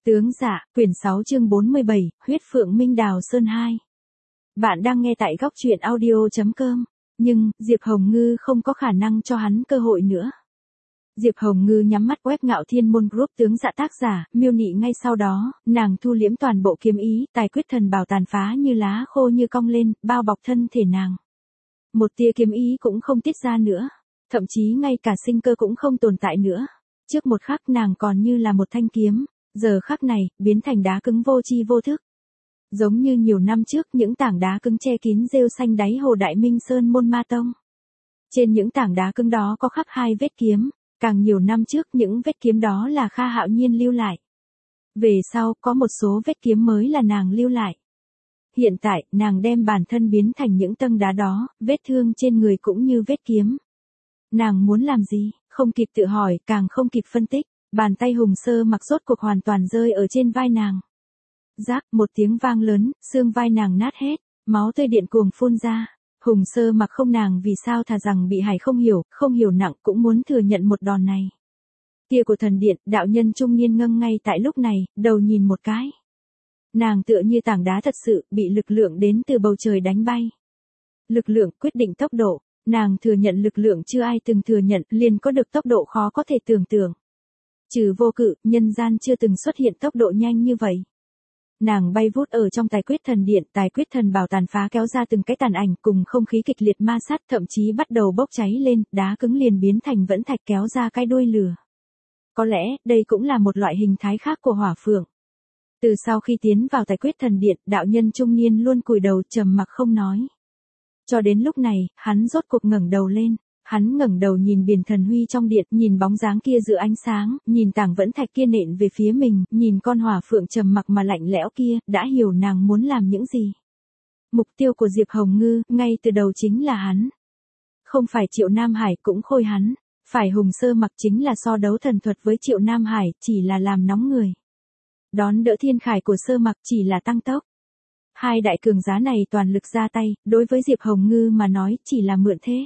Tướng dạ, quyển 6 chương 47, huyết phượng minh đào sơn 2. Bạn đang nghe tại góc truyện audio.com. Nhưng, Diệp Hồng Ngư không có khả năng cho hắn cơ hội nữa. Diệp Hồng Ngư nhắm mắt web Ngạo Thiên Môn Group tướng dạ tác giả, miêu nị ngay sau đó, nàng thu liễm toàn bộ kiếm ý, tài quyết thần bảo tàn phá như lá khô như cong lên, bao bọc thân thể nàng. Một tia kiếm ý cũng không tiết ra nữa, thậm chí ngay cả sinh cơ cũng không tồn tại nữa. Trước một khắc nàng còn như là một thanh kiếm, giờ khắc này, biến thành đá cứng vô tri vô thức. Giống như nhiều năm trước những tảng đá cứng che kín rêu xanh đáy hồ Đại Minh Sơn Môn Ma Tông. Trên những tảng đá cứng đó có khắc 2 vết kiếm, càng nhiều năm trước những vết kiếm đó là Kha Hạo Nhiên lưu lại. Về sau có một số vết kiếm mới là nàng lưu lại. Hiện tại, nàng đem bản thân biến thành những tầng đá đó, vết thương trên người cũng như vết kiếm. Nàng muốn làm gì, không kịp tự hỏi, càng không kịp phân tích, bàn tay Hùng Sơ Mặc rốt cuộc hoàn toàn rơi ở trên vai nàng. Rác, một tiếng vang lớn, xương vai nàng nát hết, máu tươi điện cuồng phun ra. Hùng Sơ Mặc không nàng vì sao thà rằng bị hải không hiểu nặng cũng muốn thừa nhận một đòn này. Kia của thần điện, đạo nhân trung niên ngâng ngay tại lúc này, đầu nhìn một cái. Nàng tựa như tảng đá thật sự, bị lực lượng đến từ bầu trời đánh bay. Lực lượng quyết định tốc độ, nàng thừa nhận lực lượng chưa ai từng thừa nhận, liền có được tốc độ khó có thể tưởng tượng. Trừ Vô Cự, nhân gian chưa từng xuất hiện tốc độ nhanh như vậy. Nàng bay vút ở trong tài quyết thần điện, tài quyết thần bảo tàn phá kéo ra từng cái tàn ảnh cùng không khí kịch liệt ma sát, thậm chí bắt đầu bốc cháy lên, đá cứng liền biến thành vẫn thạch kéo ra cái đuôi lửa. Có lẽ, đây cũng là một loại hình thái khác của hỏa phượng. Từ sau khi tiến vào tài quyết thần điện, đạo nhân trung niên luôn cúi đầu trầm mặc không nói. Cho đến lúc này, hắn rốt cuộc ngẩng đầu lên. Hắn ngẩng đầu nhìn biển thần huy trong điện, nhìn bóng dáng kia giữa ánh sáng, nhìn tảng vẫn thạch kia nện về phía mình, nhìn con hỏa phượng trầm mặc mà lạnh lẽo kia, đã hiểu nàng muốn làm những gì. Mục tiêu của Diệp Hồng Ngư, ngay từ đầu chính là hắn. Không phải Triệu Nam Hải cũng khôi hắn, phải Hùng Sơ Mặc chính là so đấu thần thuật với Triệu Nam Hải, chỉ là làm nóng người. Đón đỡ thiên khải của Sơ Mặc chỉ là tăng tốc. Hai đại cường giá này toàn lực ra tay, đối với Diệp Hồng Ngư mà nói chỉ là mượn thế.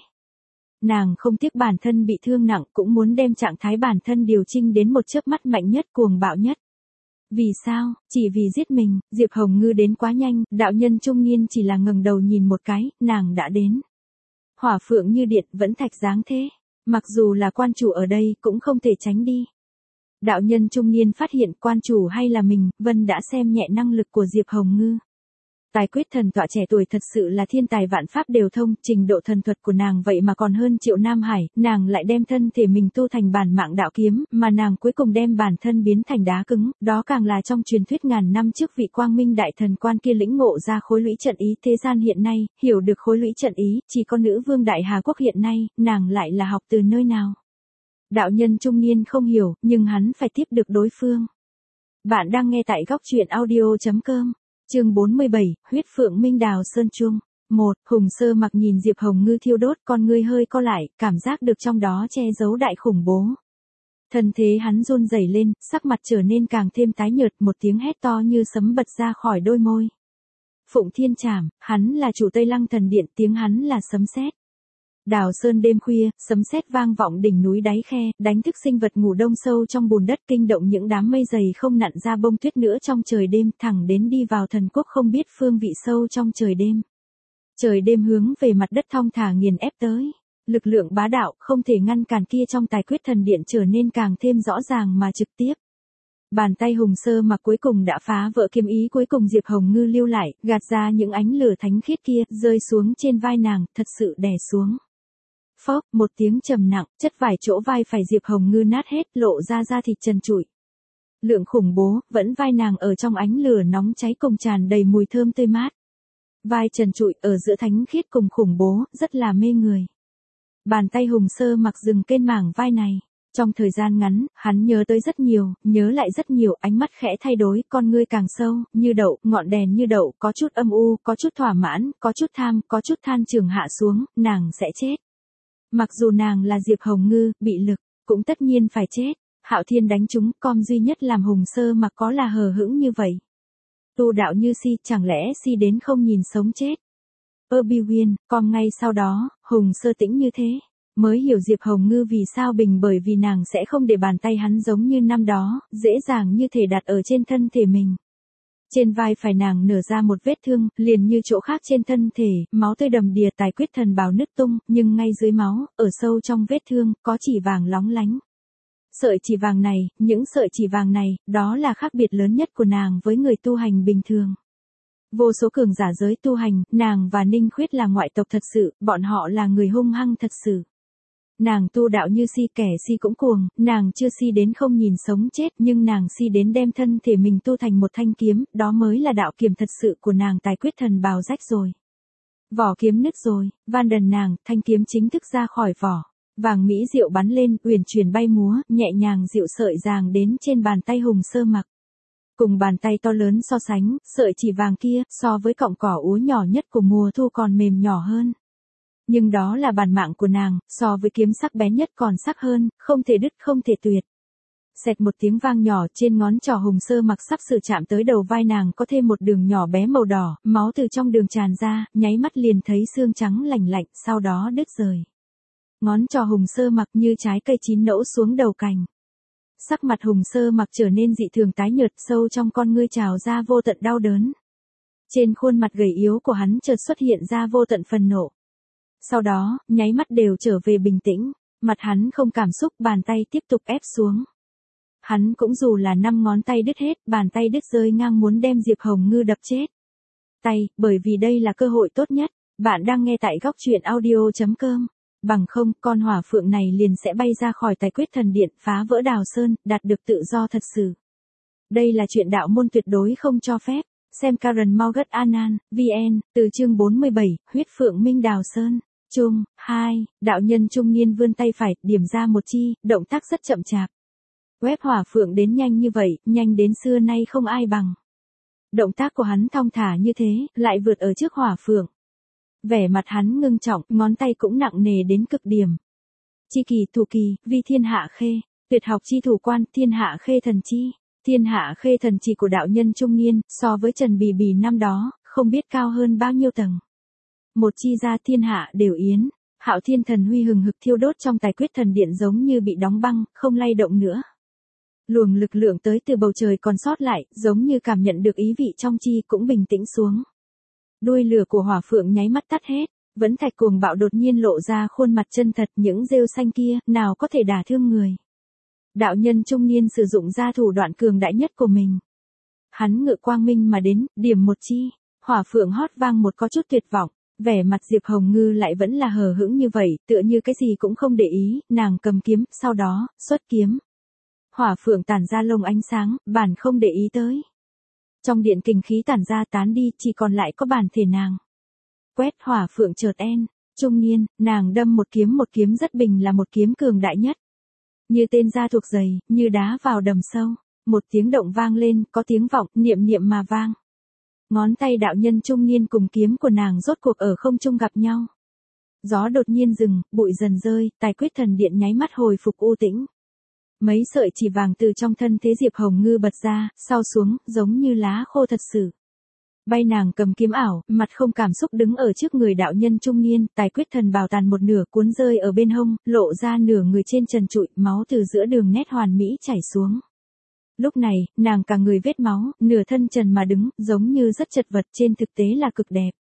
Nàng không tiếc bản thân bị thương nặng cũng muốn đem trạng thái bản thân điều chỉnh đến một chớp mắt mạnh nhất cuồng bạo nhất. Vì sao, chỉ vì giết mình, Diệp Hồng Ngư đến quá nhanh, đạo nhân trung niên chỉ là ngẩng đầu nhìn một cái, nàng đã đến. Hỏa phượng như điện vẫn thạch dáng thế, mặc dù là quan chủ ở đây cũng không thể tránh đi. Đạo nhân trung niên phát hiện quan chủ hay là mình, Vân đã xem nhẹ năng lực của Diệp Hồng Ngư. Tài quyết thần tọa trẻ tuổi thật sự là thiên tài vạn pháp đều thông, trình độ thần thuật của nàng vậy mà còn hơn Triệu Nam Hải, nàng lại đem thân thể mình tu thành bản mạng đạo kiếm, mà nàng cuối cùng đem bản thân biến thành đá cứng, đó càng là trong truyền thuyết ngàn năm trước vị quang minh đại thần quan kia lĩnh ngộ ra khối lũy trận ý thế gian hiện nay, hiểu được khối lũy trận ý, chỉ có nữ vương Đại Hà Quốc hiện nay, nàng lại là học từ nơi nào. Đạo nhân trung niên không hiểu, nhưng hắn phải tiếp được đối phương. Bạn đang nghe tại góc truyện audio.com. Chương 47, huyết phượng minh đào sơn chuông. 1. Hùng Sơ Mặc nhìn Diệp Hồng Ngư thiêu đốt, con ngươi hơi co lại, cảm giác được trong đó che giấu đại khủng bố. Thân thế hắn run rẩy lên, sắc mặt trở nên càng thêm tái nhợt, một tiếng hét to như sấm bật ra khỏi đôi môi. Phụng Thiên Trảm, hắn là chủ Tây Lăng thần điện, tiếng hắn là sấm sét. Đào sơn đêm khuya, sấm sét vang vọng đỉnh núi đáy khe, đánh thức sinh vật ngủ đông sâu trong bùn đất, kinh động những đám mây dày không nặn ra bông tuyết nữa trong trời đêm, thẳng đến đi vào thần quốc không biết phương vị sâu trong trời đêm. Trời đêm hướng về mặt đất thong thả nghiền ép tới. Lực lượng bá đạo không thể ngăn cản kia trong tài quyết thần điện trở nên càng thêm rõ ràng mà trực tiếp. Bàn tay Hùng Sơ Mặc cuối cùng đã phá vỡ kiếm ý cuối cùng Diệp Hồng Ngư lưu lại, gạt ra những ánh lửa thánh khiết kia, rơi xuống trên vai nàng, thật sự đè xuống. Phốc, một tiếng trầm nặng, chất vải chỗ vai phải Diệp Hồng Ngư nát hết, lộ ra da thịt trần trụi. Lượng khủng bố, vẫn vai nàng ở trong ánh lửa nóng cháy cùng tràn đầy mùi thơm tươi mát. Vai trần trụi ở giữa thánh khiết cùng khủng bố, rất là mê người. Bàn tay Hùng Sơ Mặc dừng trên mảng vai này. Trong thời gian ngắn, hắn nhớ tới rất nhiều, nhớ lại rất nhiều, ánh mắt khẽ thay đổi, con ngươi càng sâu, như đậu, ngọn đèn như đậu, có chút âm u, có chút thỏa mãn, có chút tham, có chút than trường hạ xuống, nàng sẽ chết. Mặc dù nàng là Diệp Hồng Ngư, bị lực, cũng tất nhiên phải chết. Hạo Thiên đánh trúng, com duy nhất làm Hùng Sơ Mặc có là hờ hững như vậy. Tu đạo như si, chẳng lẽ si đến không nhìn sống chết. Obi-Wan, com ngay sau đó, Hùng Sơ tĩnh như thế. mới hiểu Diệp Hồng Ngư vì sao bình, bởi vì nàng sẽ không để bàn tay hắn giống như năm đó, dễ dàng như thể đặt ở trên thân thể mình. Trên vai phải nàng nở ra một vết thương, liền như chỗ khác trên thân thể, máu tươi đầm đìa, tài quyết thần bào nứt tung, nhưng ngay dưới máu, ở sâu trong vết thương, có chỉ vàng lóng lánh. Sợi chỉ vàng này, những sợi chỉ vàng này, đó là khác biệt lớn nhất của nàng với người tu hành bình thường. Vô số cường giả giới tu hành, nàng và Ninh Khuyết là ngoại tộc thật sự, bọn họ là người hung hăng thật sự. Nàng tu đạo như si, kẻ si cũng cuồng, nàng chưa si đến không nhìn sống chết, nhưng nàng si đến đem thân thể mình tu thành một thanh kiếm, đó mới là đạo kiếm thật sự của nàng. Tài quyết thần bào rách rồi. Vỏ kiếm nứt rồi, van đần nàng, thanh kiếm chính thức ra khỏi vỏ. Vàng mỹ diệu bắn lên, uyển chuyển bay múa, nhẹ nhàng dịu sợi ràng đến trên bàn tay Hùng Sơ Mặc. Cùng bàn tay to lớn so sánh, sợi chỉ vàng kia, so với cọng cỏ úa nhỏ nhất của mùa thu còn mềm nhỏ hơn. Nhưng đó là bản mạng của nàng, so với kiếm sắc bén nhất còn sắc hơn, không thể đứt không thể tuyệt. Xẹt một tiếng vang nhỏ, trên ngón trỏ Hùng Sơ Mặc sắp sửa chạm tới đầu vai nàng có thêm một đường nhỏ bé màu đỏ, máu từ trong đường tràn ra, nháy mắt liền thấy xương trắng lành lạnh, sau đó đứt rời. Ngón trỏ Hùng Sơ Mặc như trái cây chín nẫu xuống đầu cành. Sắc mặt Hùng Sơ Mặc trở nên dị thường tái nhợt, sâu trong con ngươi trào ra vô tận đau đớn. Trên khuôn mặt gầy yếu của hắn chợt xuất hiện ra vô tận phần nộ. Sau đó, nháy mắt đều trở về bình tĩnh, mặt hắn không cảm xúc, bàn tay tiếp tục ép xuống. Hắn cũng dù là 5 ngón tay đứt hết, bàn tay đứt rơi ngang muốn đem Diệp Hồng Ngư đập chết. Tay, bởi vì đây là cơ hội tốt nhất. Bạn đang nghe tại góc truyện audio.com. Bằng không, con hỏa phượng này liền sẽ bay ra khỏi tài quyết thần điện, phá vỡ Đào Sơn, đạt được tự do thật sự. Đây là chuyện đạo môn tuyệt đối không cho phép. Xem Karen Morgan Anan, VN, từ chương 47, huyết phượng minh Đào Sơn. Chung, 2, đạo nhân trung niên vươn tay phải, điểm ra một chi, động tác rất chậm chạp. Web hỏa phượng đến nhanh như vậy, nhanh đến xưa nay không ai bằng. Động tác của hắn thong thả như thế, lại vượt ở trước hỏa phượng. Vẻ mặt hắn ngưng trọng, ngón tay cũng nặng nề đến cực điểm. Chi kỳ, thủ kỳ, vi thiên hạ khê, tuyệt học chi thủ quan, thiên hạ khê thần chi. Thiên hạ khê thần chi của đạo nhân trung niên, so với Trần Bì Bì năm đó, không biết cao hơn bao nhiêu tầng. Một chi ra thiên hạ đều yến, Hạo Thiên thần huy hừng hực thiêu đốt trong tài quyết thần điện giống như bị đóng băng, không lay động nữa. Luồng lực lượng tới từ bầu trời còn sót lại, giống như cảm nhận được ý vị trong chi cũng bình tĩnh xuống. Đuôi lửa của hỏa phượng nháy mắt tắt hết, vẫn thạch cuồng bạo đột nhiên lộ ra khuôn mặt chân thật, những rêu xanh kia, nào có thể đả thương người. Đạo nhân trung niên sử dụng ra thủ đoạn cường đại nhất của mình. Hắn ngự quang minh mà đến, điểm một chi, hỏa phượng hót vang một có chút tuyệt vọng. Vẻ mặt Diệp Hồng Ngư lại vẫn là hờ hững như vậy, tựa như cái gì cũng không để ý, nàng cầm kiếm, sau đó, xuất kiếm. Hỏa phượng tản ra lông ánh sáng, bản không để ý tới. Trong điện kình khí tản ra tán đi, chỉ còn lại có bản thể nàng. Quét hỏa phượng chợt trung niên, nàng đâm một kiếm rất bình là một kiếm cường đại nhất. Như tên da thuộc dày, như đá vào đầm sâu, một tiếng động vang lên, có tiếng vọng, niệm niệm mà vang. Ngón tay đạo nhân trung niên cùng kiếm của nàng rốt cuộc ở không trung gặp nhau. Gió đột nhiên dừng, bụi dần rơi, tài quyết thần điện nháy mắt hồi phục u tĩnh. Mấy sợi chỉ vàng từ trong thân thế Diệp Hồng Ngư bật ra, sau xuống, giống như lá khô thật sự. Bay nàng cầm kiếm ảo, mặt không cảm xúc đứng ở trước người đạo nhân trung niên, tài quyết thần bào tàn một nửa cuốn rơi ở bên hông, lộ ra nửa người trên trần trụi, máu từ giữa đường nét hoàn mỹ chảy xuống. Lúc này, nàng cả người vết máu, nửa thân trần mà đứng, giống như rất chật vật, trên thực tế là cực đẹp.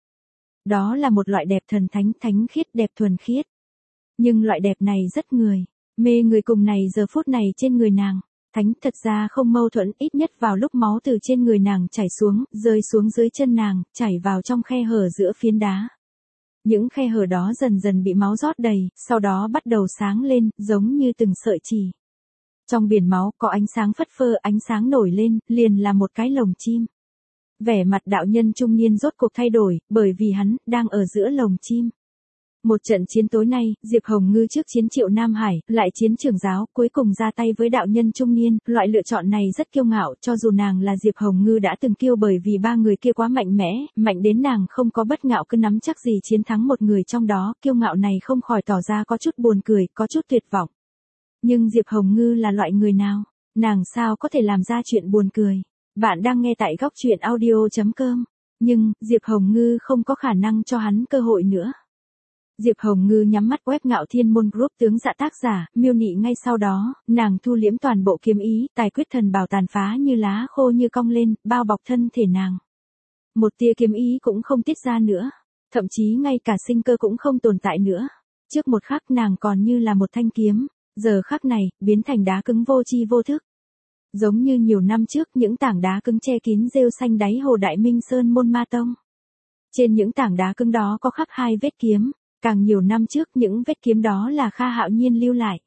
Đó là một loại đẹp thần thánh, thánh khiết, đẹp thuần khiết. Nhưng loại đẹp này rất mê người cùng này giờ phút này trên người nàng. Thánh thật ra không mâu thuẫn, ít nhất vào lúc máu từ trên người nàng chảy xuống, rơi xuống dưới chân nàng, chảy vào trong khe hở giữa phiến đá. Những khe hở đó dần dần bị máu rót đầy, sau đó bắt đầu sáng lên, giống như từng sợi chỉ. Trong biển máu có ánh sáng phất phơ, ánh sáng nổi lên, liền là một cái lồng chim. Vẻ mặt đạo nhân trung niên rốt cuộc thay đổi, bởi vì hắn đang ở giữa lồng chim. Một trận chiến tối nay, Diệp Hồng Ngư trước chiến Triệu Nam Hải, lại chiến Trưởng Giáo, cuối cùng ra tay với đạo nhân trung niên, loại lựa chọn này rất kiêu ngạo, cho dù nàng là Diệp Hồng Ngư đã từng kiêu bởi vì ba người kia quá mạnh mẽ, mạnh đến nàng không có bất ngạo cứ nắm chắc gì chiến thắng một người trong đó, kiêu ngạo này không khỏi tỏ ra có chút buồn cười, có chút tuyệt vọng. Nhưng Diệp Hồng Ngư là loại người nào? Nàng sao có thể làm ra chuyện buồn cười? Bạn đang nghe tại góc truyện audio.com. Nhưng, Diệp Hồng Ngư không có khả năng cho hắn cơ hội nữa. Diệp Hồng Ngư nhắm mắt web Ngạo Thiên Môn Group tướng dạ tác giả, miêu nị ngay sau đó, nàng thu liễm toàn bộ kiếm ý, tài quyết thần bảo tàn phá như lá khô như cong lên, bao bọc thân thể nàng. Một tia kiếm ý cũng không tiết ra nữa, thậm chí ngay cả sinh cơ cũng không tồn tại nữa. Trước một khắc nàng còn như là một thanh kiếm, giờ khắc này, biến thành đá cứng vô tri vô thức. Giống như nhiều năm trước những tảng đá cứng che kín rêu xanh đáy hồ Đại Minh Sơn Môn Ma Tông. Trên những tảng đá cứng đó có khắc 2 vết kiếm, càng nhiều năm trước những vết kiếm đó là Kha Hạo Nhiên lưu lại.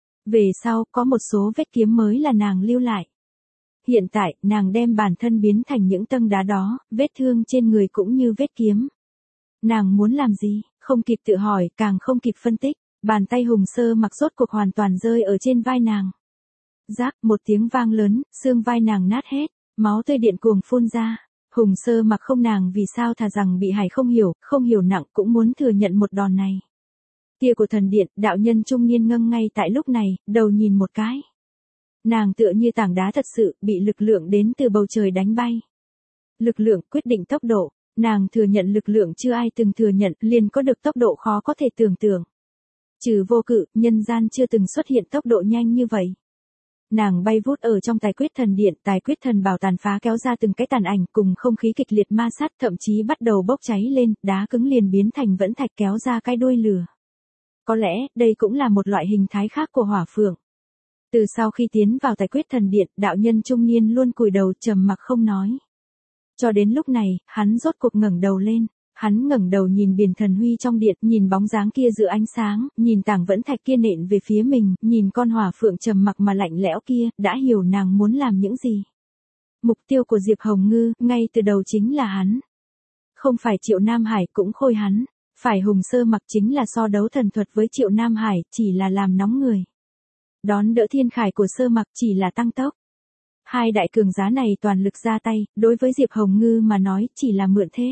Về sau có một số vết kiếm mới là nàng lưu lại. Hiện tại nàng đem bản thân biến thành những tầng đá đó, vết thương trên người cũng như vết kiếm. Nàng muốn làm gì, không kịp tự hỏi, càng không kịp phân tích, bàn tay Hùng Sơ Mặc rốt cuộc hoàn toàn rơi ở trên vai nàng. Rác, một tiếng vang lớn, xương vai nàng nát hết, máu tươi điện cuồng phun ra. Hùng Sơ Mặc không nàng vì sao thà rằng bị hại không hiểu nặng cũng muốn thừa nhận một đòn này. Tia của thần điện, đạo nhân trung niên ngâng ngay tại lúc này, đầu nhìn một cái. Nàng tựa như tảng đá thật sự, bị lực lượng đến từ bầu trời đánh bay. Lực lượng quyết định tốc độ, nàng thừa nhận lực lượng chưa ai từng thừa nhận, liền có được tốc độ khó có thể tưởng tượng. Trừ Vô Cự, nhân gian chưa từng xuất hiện tốc độ nhanh như vậy. Nàng bay vút ở trong tài quyết thần điện, tài quyết thần bảo tàn phá kéo ra từng cái tàn ảnh cùng không khí kịch liệt ma sát, thậm chí bắt đầu bốc cháy lên, đá cứng liền biến thành vẫn thạch kéo ra cái đuôi lửa. Có lẽ, đây cũng là một loại hình thái khác của hỏa phượng. Từ sau khi tiến vào tài quyết thần điện, đạo nhân trung niên luôn cúi đầu trầm mặc không nói. Cho đến lúc này, hắn rốt cuộc ngẩng đầu lên. Hắn ngẩng đầu nhìn biển thần huy trong điện, nhìn bóng dáng kia giữa ánh sáng, nhìn tảng vẫn thạch kia nện về phía mình, nhìn con hỏa phượng trầm mặc mà lạnh lẽo kia, đã hiểu nàng muốn làm những gì. Mục tiêu của Diệp Hồng Ngư, ngay từ đầu chính là hắn. Không phải Triệu Nam Hải cũng khôi hắn, phải Hùng Sơ Mặc chính là so đấu thần thuật với Triệu Nam Hải, chỉ là làm nóng người. Đón đỡ thiên khải của Sơ Mặc chỉ là tăng tốc. Hai đại cường giá này toàn lực ra tay, đối với Diệp Hồng Ngư mà nói chỉ là mượn thế.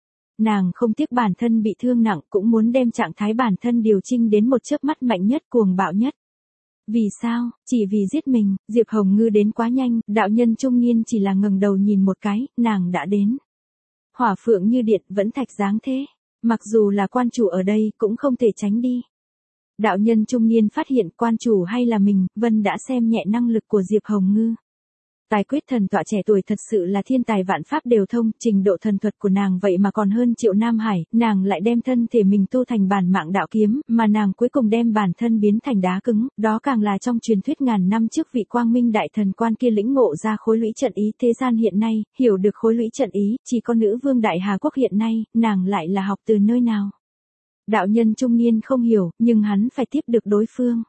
Nàng không tiếc bản thân bị thương nặng cũng muốn đem trạng thái bản thân điều chỉnh đến một chớp mắt mạnh nhất cuồng bạo nhất. Vì sao, chỉ vì giết mình, Diệp Hồng Ngư đến quá nhanh, đạo nhân trung niên chỉ là ngẩng đầu nhìn một cái, nàng đã đến. Hỏa phượng như điện vẫn thạch dáng thế, mặc dù là quan chủ ở đây cũng không thể tránh đi. Đạo nhân trung niên phát hiện quan chủ hay là mình, Vân đã xem nhẹ năng lực của Diệp Hồng Ngư. Tài quyết thần tọa trẻ tuổi thật sự là thiên tài vạn pháp đều thông, trình độ thần thuật của nàng vậy mà còn hơn Triệu Nam Hải, nàng lại đem thân thể mình tu thành bản mạng đạo kiếm, mà nàng cuối cùng đem bản thân biến thành đá cứng, đó càng là trong truyền thuyết ngàn năm trước vị quang minh đại thần quan kia lĩnh ngộ ra khối lũy trận ý thế gian hiện nay, hiểu được khối lũy trận ý, chỉ có nữ vương đại Hà Quốc hiện nay, nàng lại là học từ nơi nào. Đạo nhân trung niên không hiểu, nhưng hắn phải tiếp được đối phương.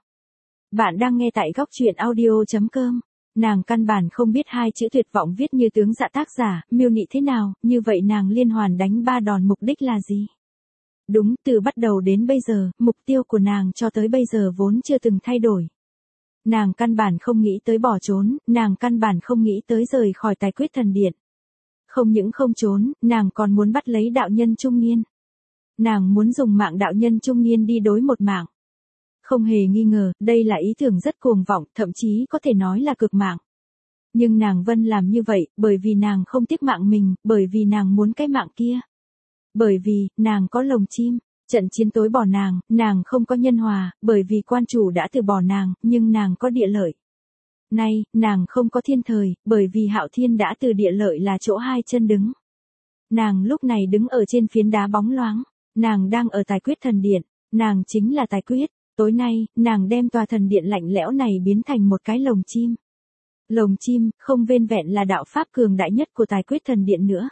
Bạn đang nghe tại góc truyện audio.com. Nàng căn bản không biết 2 chữ tuyệt vọng viết như tướng dạ tác giả, miêu nị thế nào, như vậy nàng liên hoàn đánh 3 đòn mục đích là gì? Đúng, từ bắt đầu đến bây giờ, mục tiêu của nàng cho tới bây giờ vốn chưa từng thay đổi. Nàng căn bản không nghĩ tới bỏ trốn, nàng căn bản không nghĩ tới rời khỏi tài quyết thần điện. Không những không trốn, nàng còn muốn bắt lấy đạo nhân trung niên. Nàng muốn dùng mạng đạo nhân trung niên đi đối một mạng. Không hề nghi ngờ, đây là ý tưởng rất cuồng vọng, thậm chí có thể nói là cực mạng. Nhưng nàng Vân làm như vậy, bởi vì nàng không tiếc mạng mình, bởi vì nàng muốn cái mạng kia. Bởi vì, nàng có lồng chim, trận chiến tối bỏ nàng không có nhân hòa, bởi vì quan chủ đã từ bỏ nàng, nhưng nàng có địa lợi. Nay, nàng không có thiên thời, bởi vì Hạo Thiên đã từ địa lợi là chỗ 2 chân đứng. Nàng lúc này đứng ở trên phiến đá bóng loáng, nàng đang ở tài quyết thần điện, nàng chính là tài quyết. Tối nay, nàng đem tòa thần điện lạnh lẽo này biến thành một cái lồng chim. Lồng chim, không vênh vẹn là đạo pháp cường đại nhất của tài quyết thần điện nữa.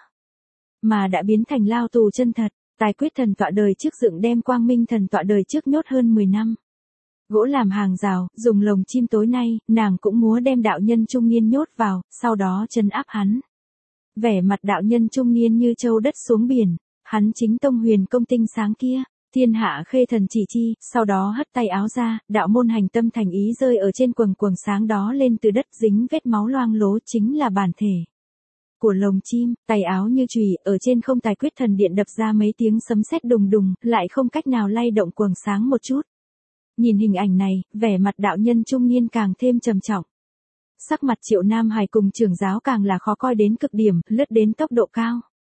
Mà đã biến thành lao tù chân thật, tài quyết thần tọa đời trước dựng đem quang minh thần tọa đời trước nhốt hơn 10 năm. Gỗ làm hàng rào, dùng lồng chim tối nay, nàng cũng múa đem đạo nhân trung niên nhốt vào, sau đó trấn áp hắn. Vẻ mặt đạo nhân trung niên như châu đất xuống biển, hắn chính tông huyền công tinh sáng kia. Thiên hạ khê thần chỉ chi, sau đó hất tay áo ra, đạo môn hành tâm thành ý rơi ở trên quầng sáng đó lên từ đất dính vết máu loang lố chính là bản thể của lồng chim, tay áo như chùy, ở trên không tài quyết thần điện đập ra mấy tiếng sấm sét đùng đùng, lại không cách nào lay động quầng sáng một chút. Nhìn hình ảnh này, vẻ mặt đạo nhân trung niên càng thêm trầm trọng. Sắc mặt Triệu Nam Hải cùng trưởng giáo càng là khó coi đến cực điểm, lướt đến tốc độ cao.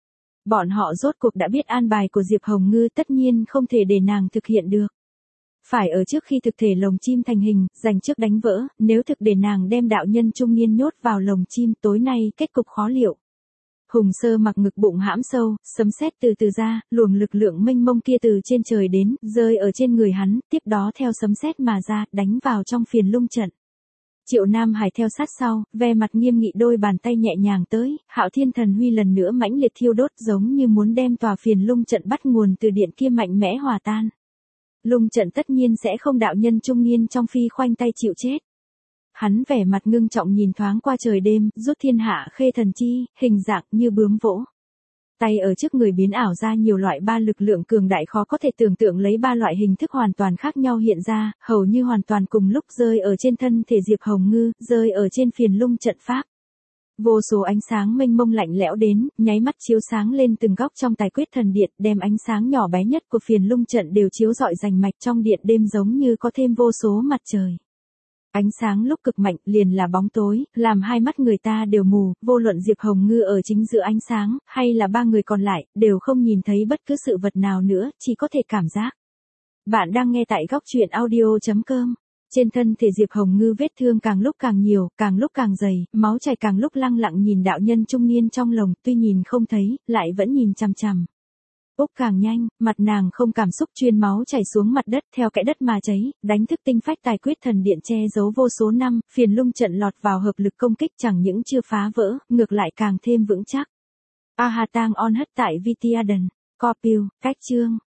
Bọn họ rốt cuộc đã biết an bài của Diệp Hồng Ngư, tất nhiên không thể để nàng thực hiện được. Phải ở trước khi thực thể lồng chim thành hình, dành trước đánh vỡ, nếu thực để nàng đem đạo nhân trung niên nhốt vào lồng chim, tối nay kết cục khó liệu. Hùng Sơ mặc ngực bụng hãm sâu, sấm sét từ từ ra, luồng lực lượng mênh mông kia từ trên trời đến, rơi ở trên người hắn, tiếp đó theo sấm sét mà ra, đánh vào trong phiền lung trận. Triệu Nam Hải theo sát sau, ve mặt nghiêm nghị, đôi bàn tay nhẹ nhàng tới, Hạo Thiên Thần Huy lần nữa mãnh liệt thiêu đốt, giống như muốn đem tòa phiền lung trận bắt nguồn từ điện kia mạnh mẽ hòa tan. Lung trận tất nhiên sẽ không, đạo nhân trung niên trong phi khoanh tay chịu chết. Hắn vẻ mặt ngưng trọng nhìn thoáng qua trời đêm, rút thiên hạ khê thần chi, hình dạng như bướm vỗ. Tay ở trước người biến ảo ra nhiều loại ba lực lượng cường đại khó có thể tưởng tượng, lấy ba loại hình thức hoàn toàn khác nhau hiện ra, hầu như hoàn toàn cùng lúc rơi ở trên thân thể Diệp Hồng Ngư, rơi ở trên phiền lung trận pháp. Vô số ánh sáng mênh mông lạnh lẽo đến, nháy mắt chiếu sáng lên từng góc trong tài quyết thần điện, đem ánh sáng nhỏ bé nhất của phiền lung trận đều chiếu rọi rành mạch trong điện đêm, giống như có thêm vô số mặt trời. Ánh sáng lúc cực mạnh liền là bóng tối, làm hai mắt người ta đều mù, vô luận Diệp Hồng Ngư ở chính giữa ánh sáng, hay là ba người còn lại, đều không nhìn thấy bất cứ sự vật nào nữa, chỉ có thể cảm giác. Bạn đang nghe tại góc truyện audio.com. Trên thân thể Diệp Hồng Ngư vết thương càng lúc càng nhiều, càng lúc càng dày, máu chảy càng lúc lăng lặng nhìn đạo nhân trung niên trong lồng, tuy nhìn không thấy, lại vẫn nhìn chằm chằm. Úc càng nhanh, mặt nàng không cảm xúc, chuyên máu chảy xuống mặt đất, theo kẽ đất mà cháy, đánh thức tinh phách tài quyết thần điện che giấu vô số năm, phiền lung trận lọt vào hợp lực công kích, chẳng những chưa phá vỡ, ngược lại càng thêm vững chắc. Ahatang on hất tại Vitiadan, Copil, cách chương.